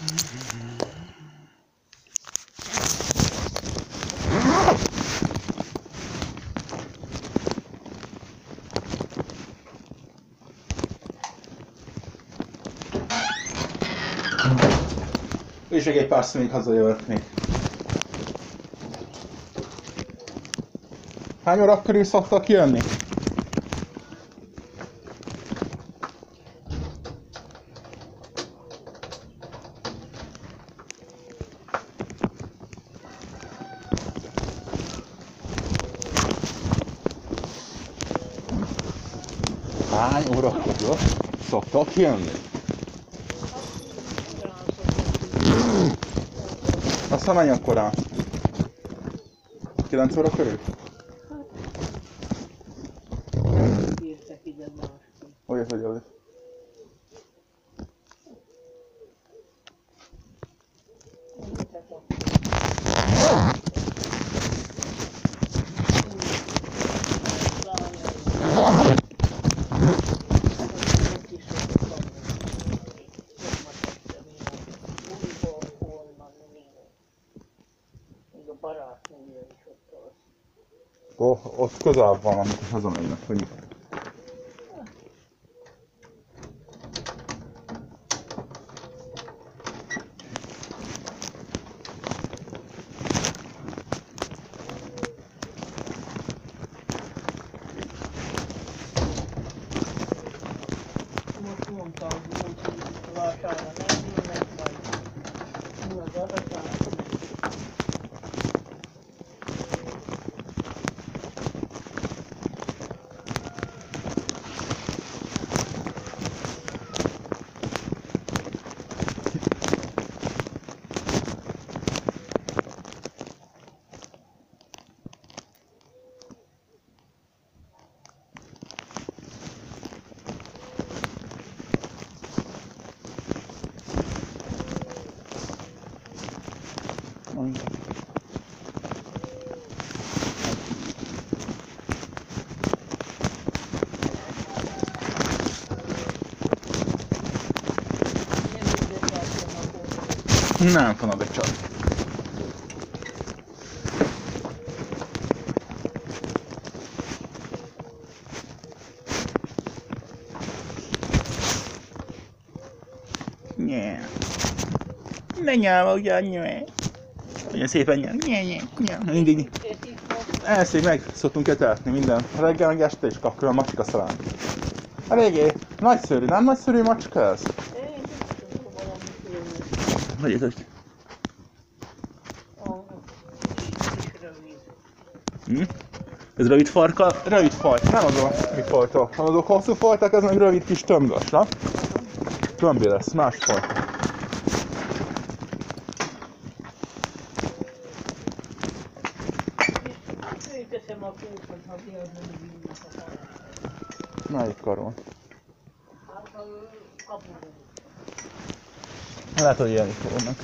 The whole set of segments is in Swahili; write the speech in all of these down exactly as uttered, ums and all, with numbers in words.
És még egy pár még hazajövök még. Hány óra körül szoktak jönni? Hány óra körül szoktak jönni? Aztán menj akkorán? kilenc óra körül? Olyat vagy olyat. Ó, ott közel van, amikor hazamegynek, hogy mi? Most mondtam, hogy vasárra nem jönnek, vagy mi az adatán. Nem van a becsat. Nyeh. Ne nyelva ugyan nyelv. Olyan szépen nyelv. Nyeh, nyeh, nyeh. Mindig. Elszégy meg szoktunk etetni minden. Reggel meg este is kapkol a macska szalán. A régi, nagyszerű, nem nagyszerű macska ez? Hogy ez úgy? Hm? Ez rövid farka, rövid fajta, nem az a mi fajta. Azok hosszú fajták, ez meg rövid kis tömbös, na? Tömbé lesz, más fajta. Melyik karon? Lehet, hogy ilyen is vannak.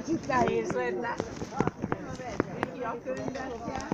kicsit nehéz lenne. Ki a könyvet jár.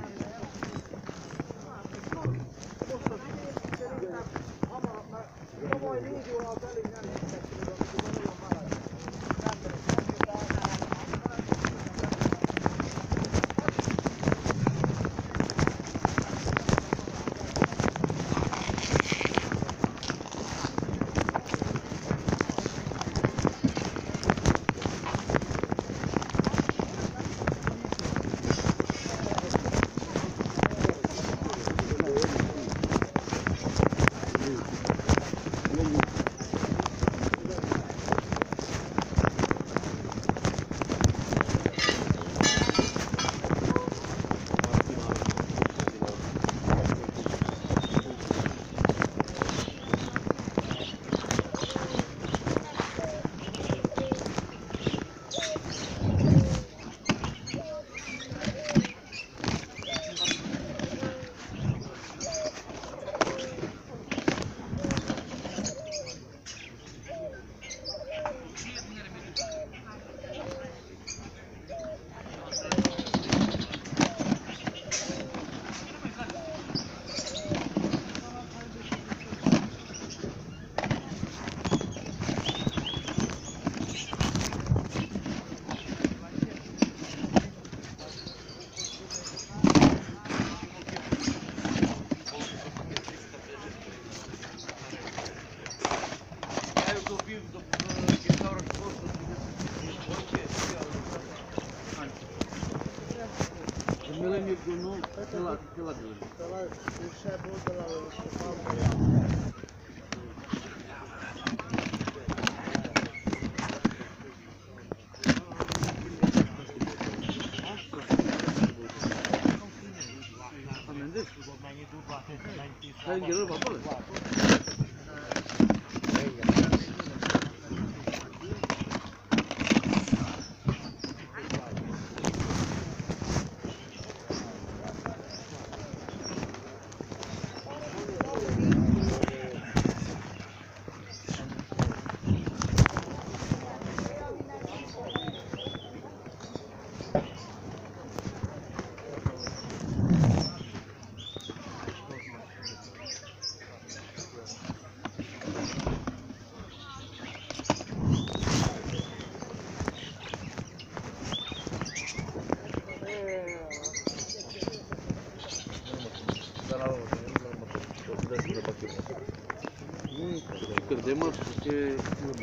Demais porque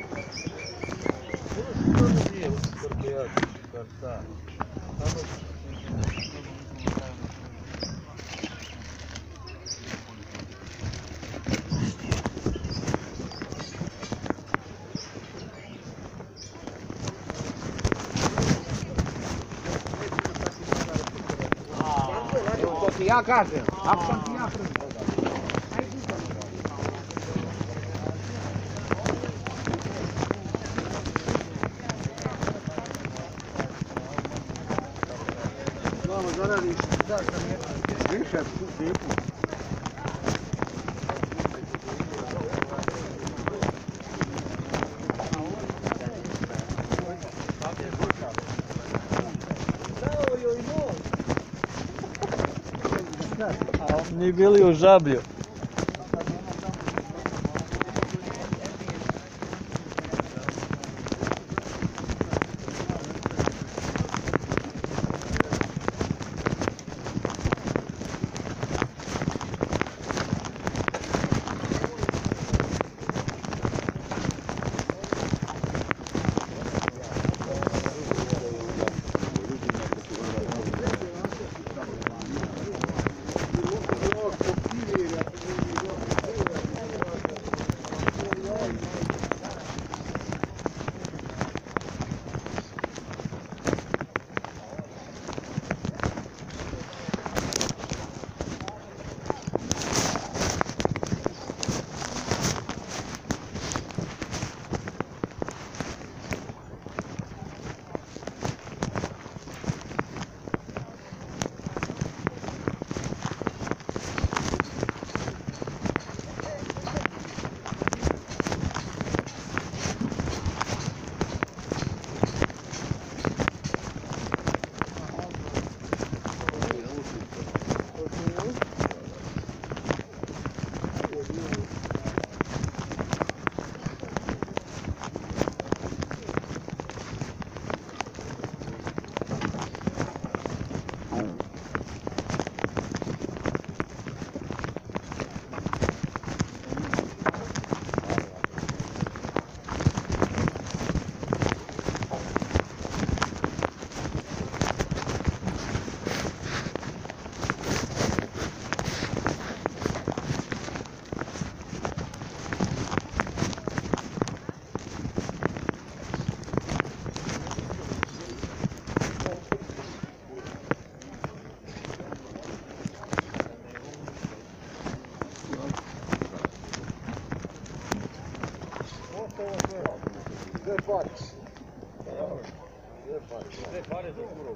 ia casă, acum ia Deixa tudo tempo. Не били у жаблю. Copii pare. Dve pare za kurov.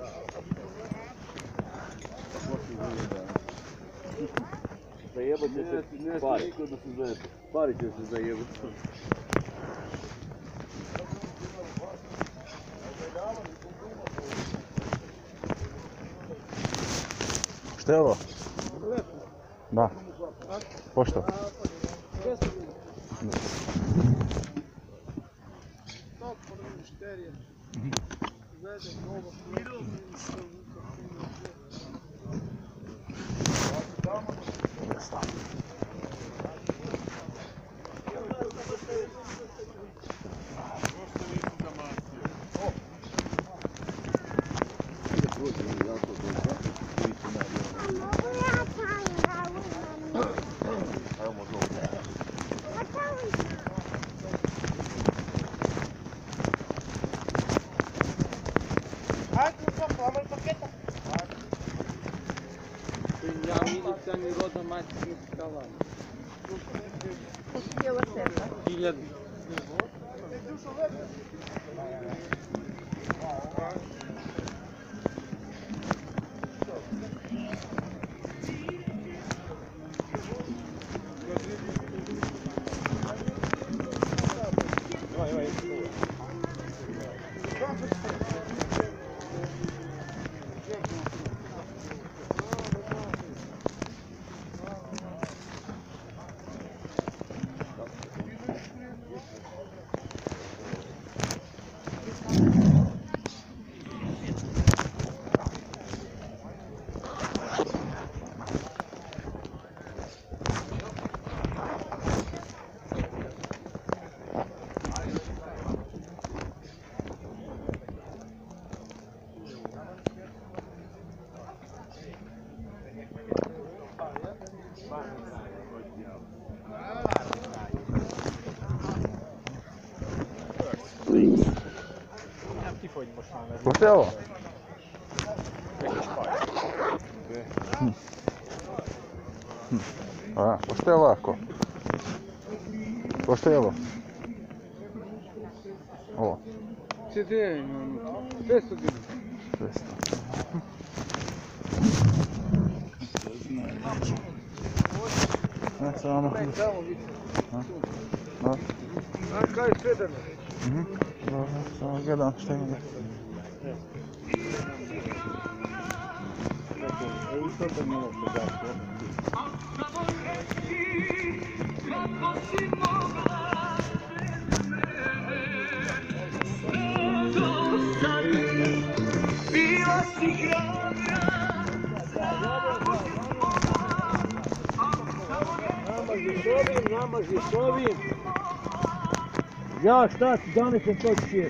Zajebat će se pari. Ne da se zajebe. Pari će se zajebat. Što je ovo? Da. Pošto? Ni roda mais escalada. Quanto que eu acerto? Filha de... Most je ovo? Hm. Hm. A, pošto je ovako? Pošto je ovo? Ovo? C D ima unutra. dvjesto dinara. dvjesto. Ne, samo... Tamo vidi. Da? A kaj je sedam? Mhm. Dobro, samo gledam šta ima da. Evo što sam imao podatke. Bila si hrabra. Namaži s ovim, namaži s ovim. Ja šta ti donesem to ćeš.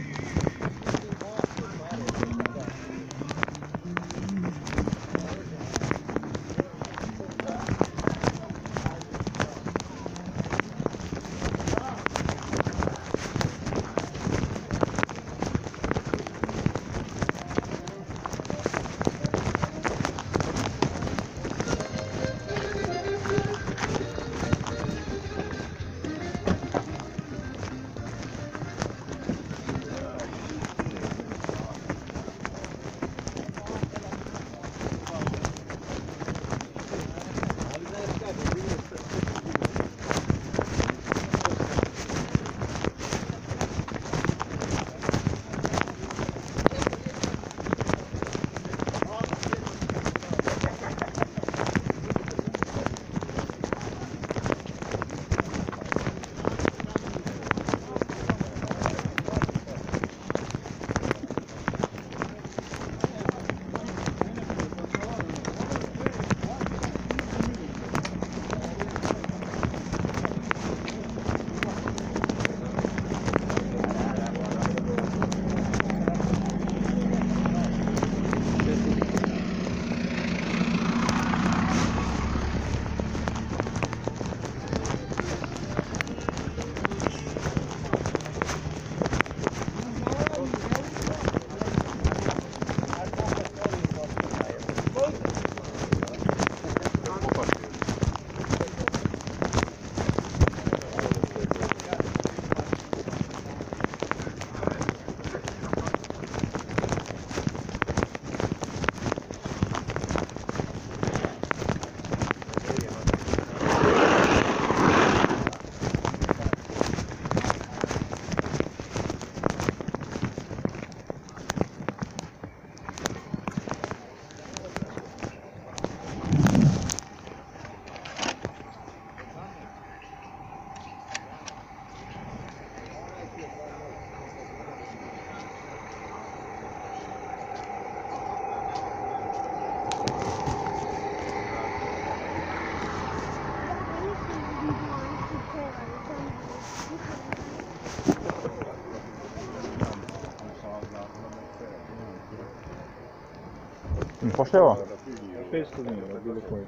Poštevo? petsto dinara, bilo koje.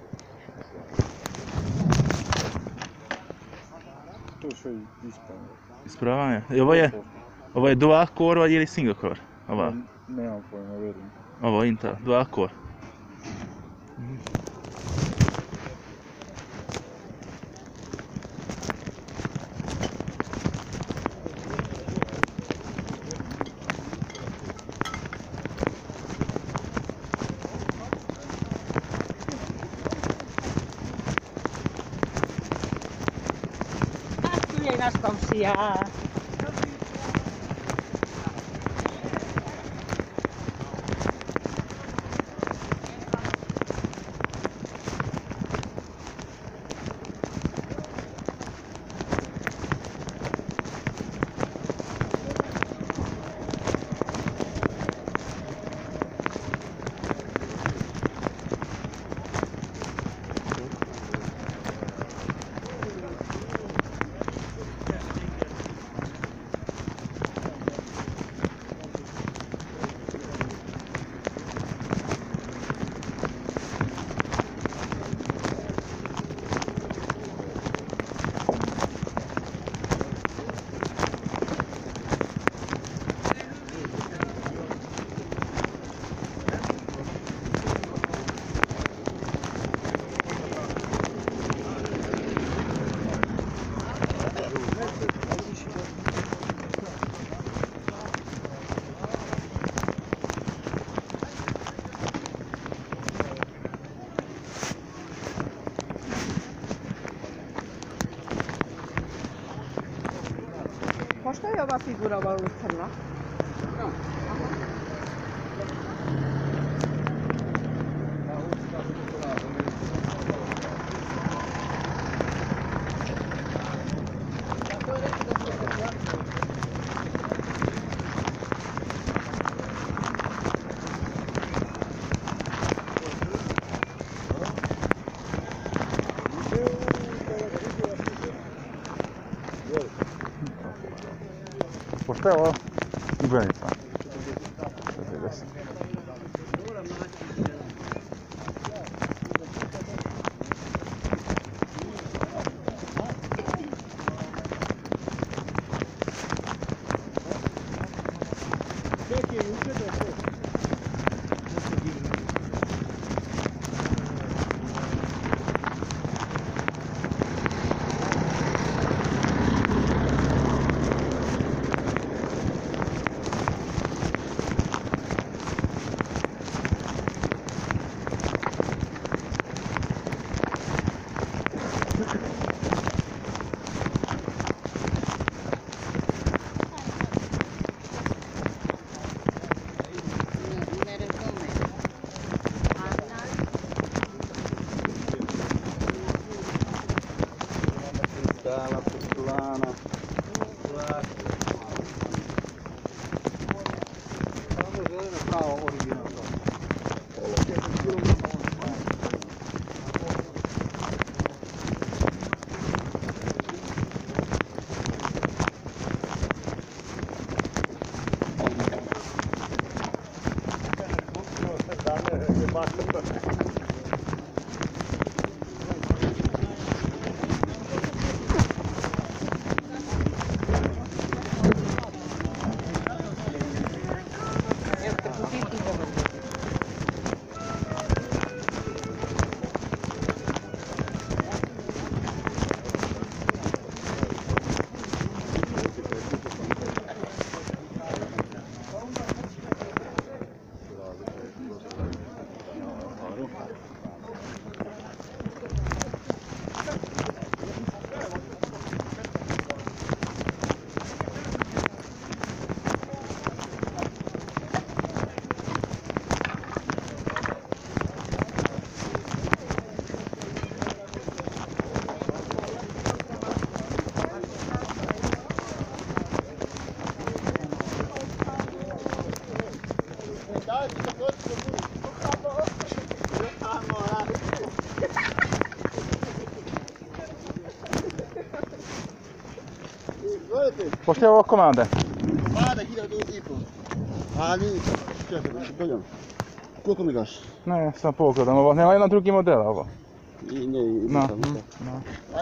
To sve ispravno. Ispravljanje. I ovo je, ovo je dual core ili single core? Ova. Nemam pojma, verujem. Ovo Intel, dual core. Tu je naš komšija. Možda je ova figura malo crna? Poštevo i Benica. četrdeset. Täällä Puttulana. Bravo, original. Poštevo komande. Vada hiljadu i pol. Ali, čekaj, da se dođem. Koliko mi daš? Ne, samo pogledam ovo. Nema jedan drugi model ovo. I ne, i No. nisam. Mm, no.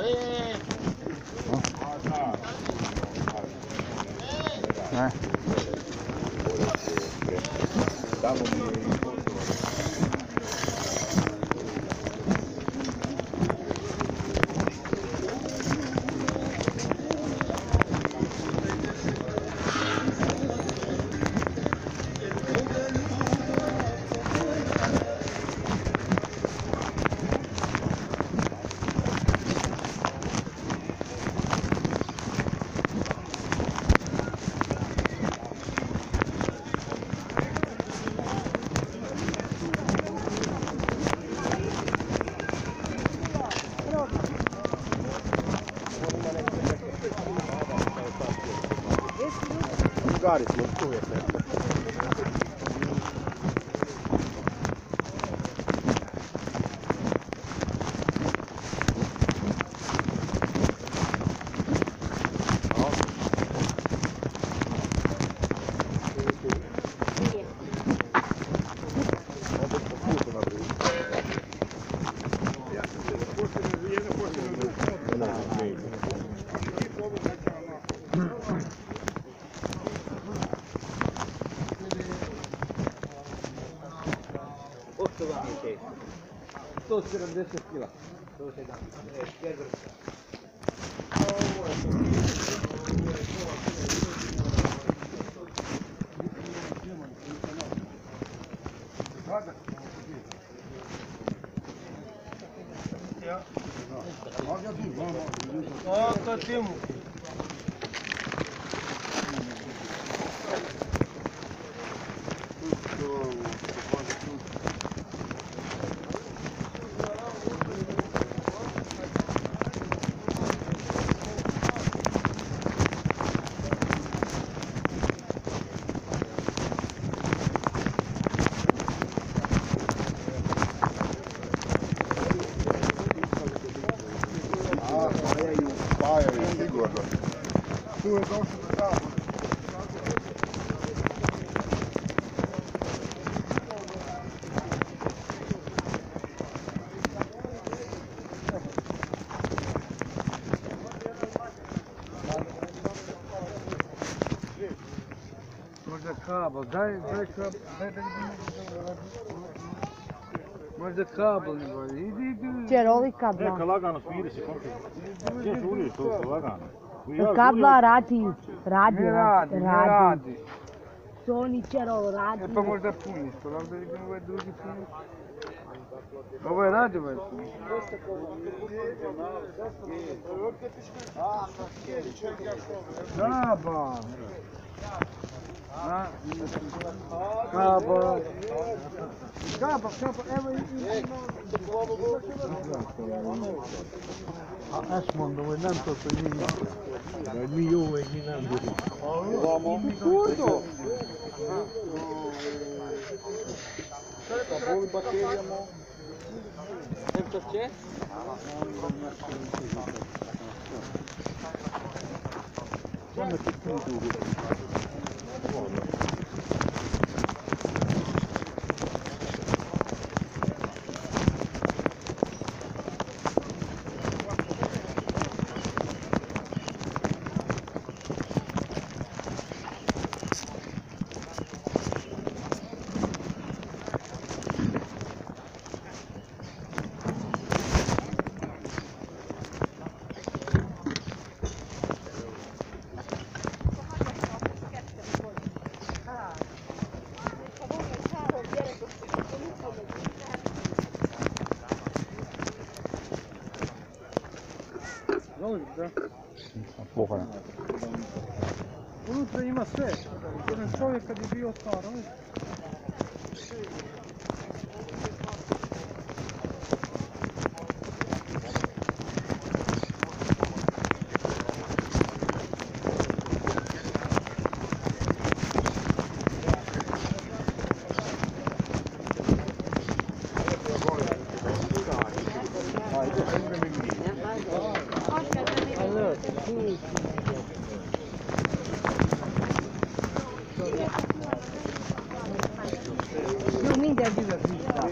Ne. Drugari smo uvijek nešto. Poštovani teško. sto sedamdeset kila. sto sedamdeset. Ó, Catimo. Spajaju sigurno. Tu je došlo do tamo. Možda kabel, daj, daj kabel, daj da vidim. Možda kabel ne bolje, idi, idi. Čeroli kabla. Neka lagano smiri se koliko. Gdje žuriš to lagano? Kabla radi, radi, Ne radi, ne radi. Sony čerol radi. E pa možda puniš, pa da vidim ovaj drugi puniš. Ovo je radi ovaj puniš. Da, ba. A, kaba. Kaba, kaba, evo i... Azt mondom, hogy nem tudod, hogy mi, vagy mi jó, vagy mi nem tudom. Mi kurdo? Bolba kérjemo. Nem to će? Samo ti pidu. Voliš, da? Pogledaj. Unutra ima sve. Jedan čovjek kad je bio staro. è divertita.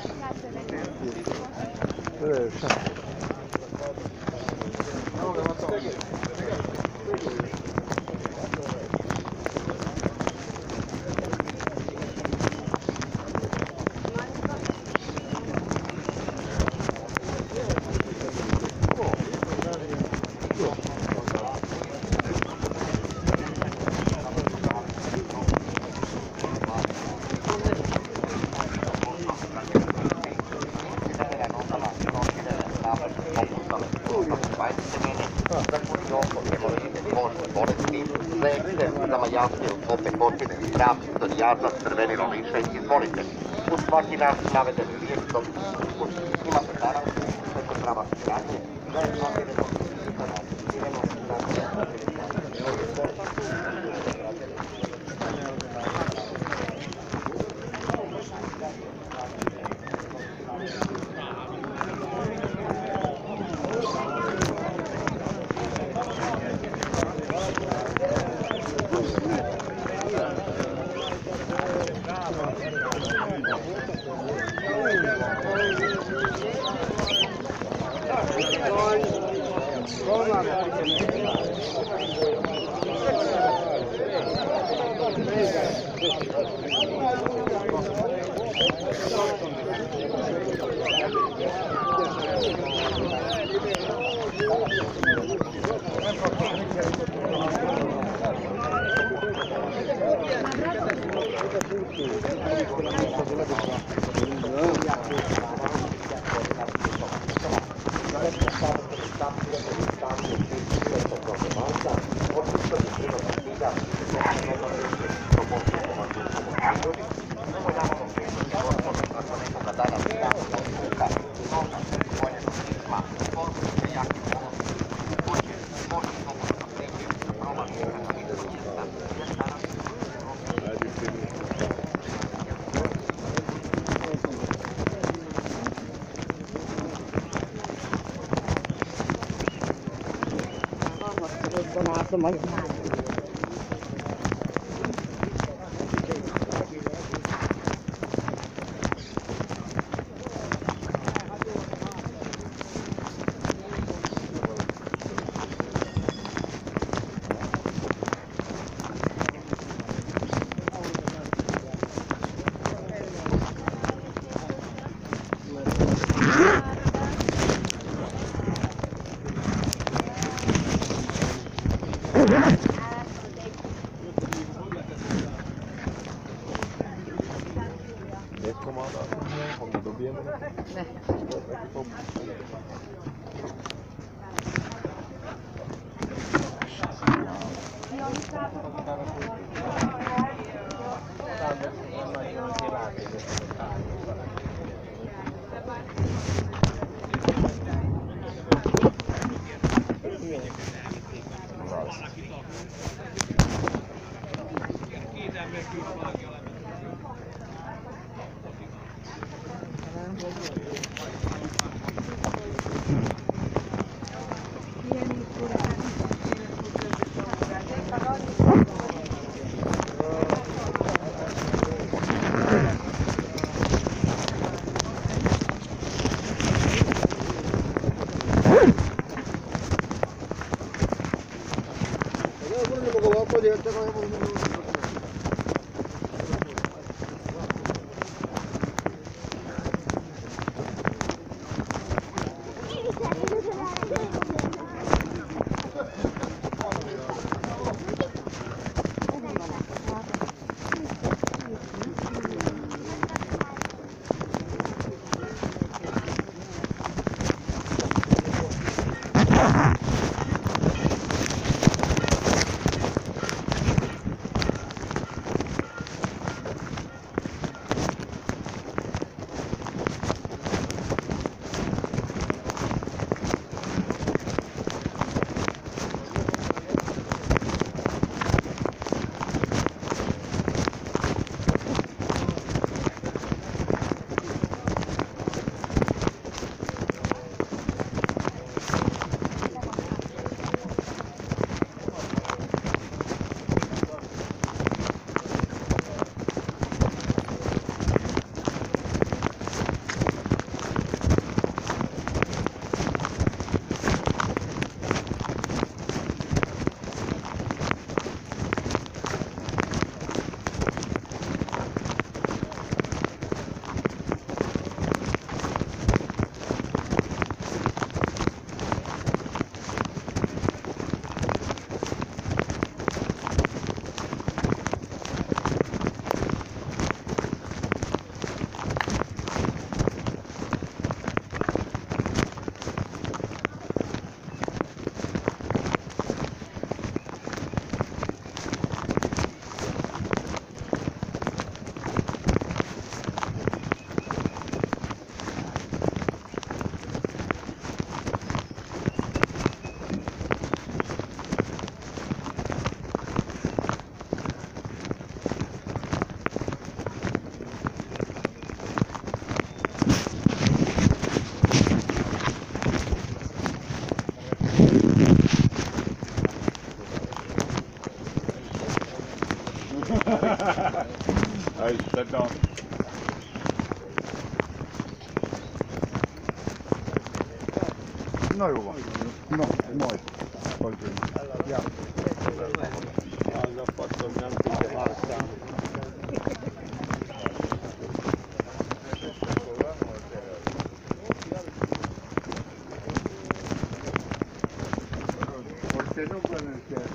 Sama Jastil opet počine pravcu jaza crvenilo više izvolite. Uz svaki naš navedeni lijestom, uz imate naravno preko prava stranje, da je navedeno idemo Donato magari. Ajde, sad da. No Juva. No, moj. Pozdravim. Ja. Alla fatto il mio antico Forse non pronunciato.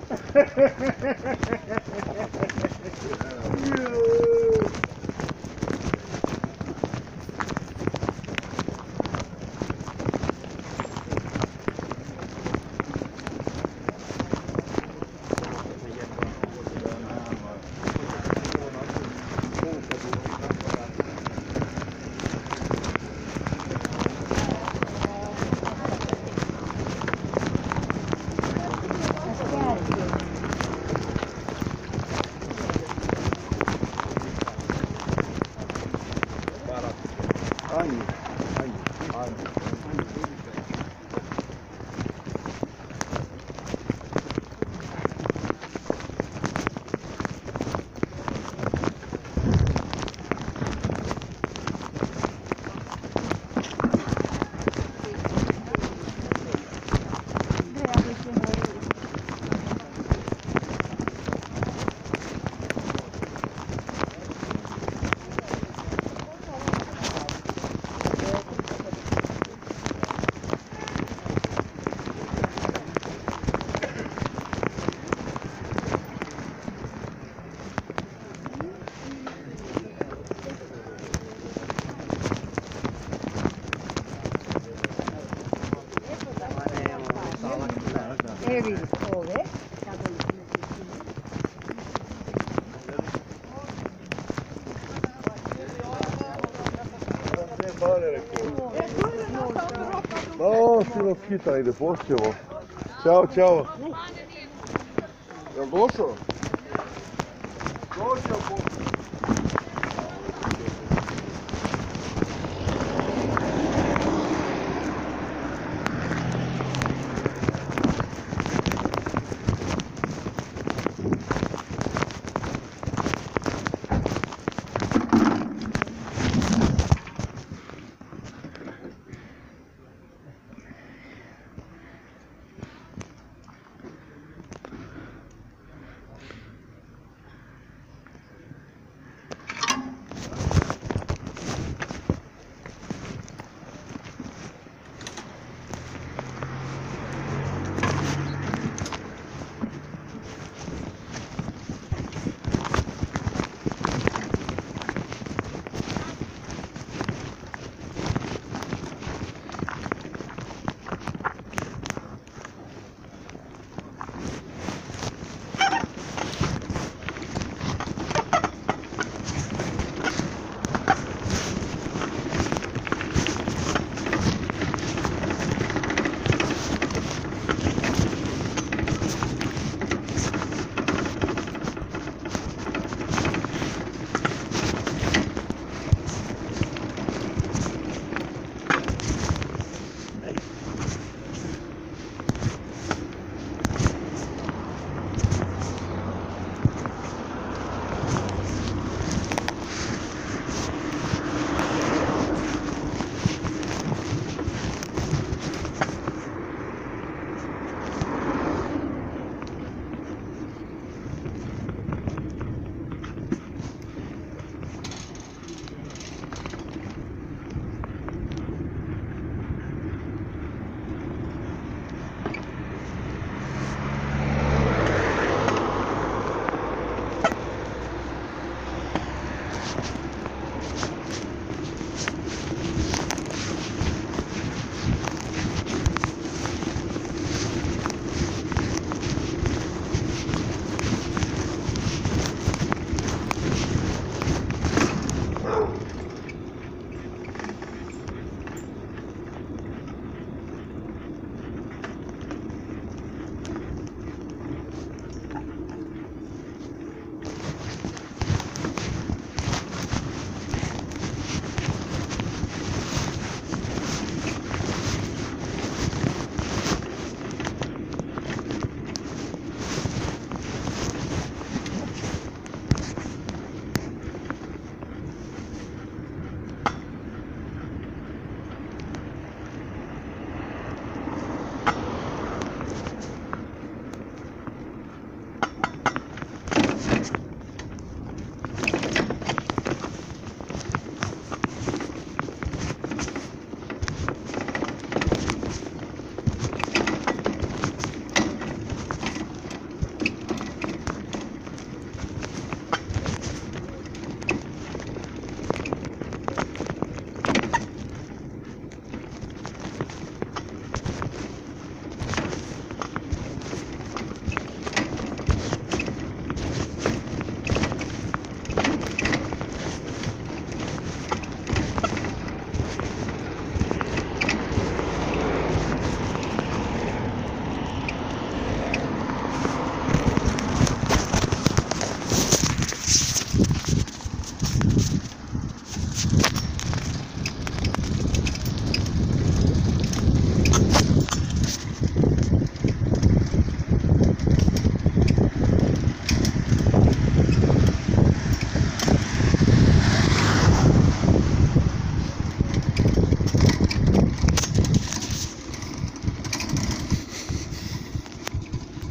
Ajde, ajde, ajde. Ne vidi ove. O, silo skita ide, pošćevo. Ćao, ćao. Jel došao? Došao,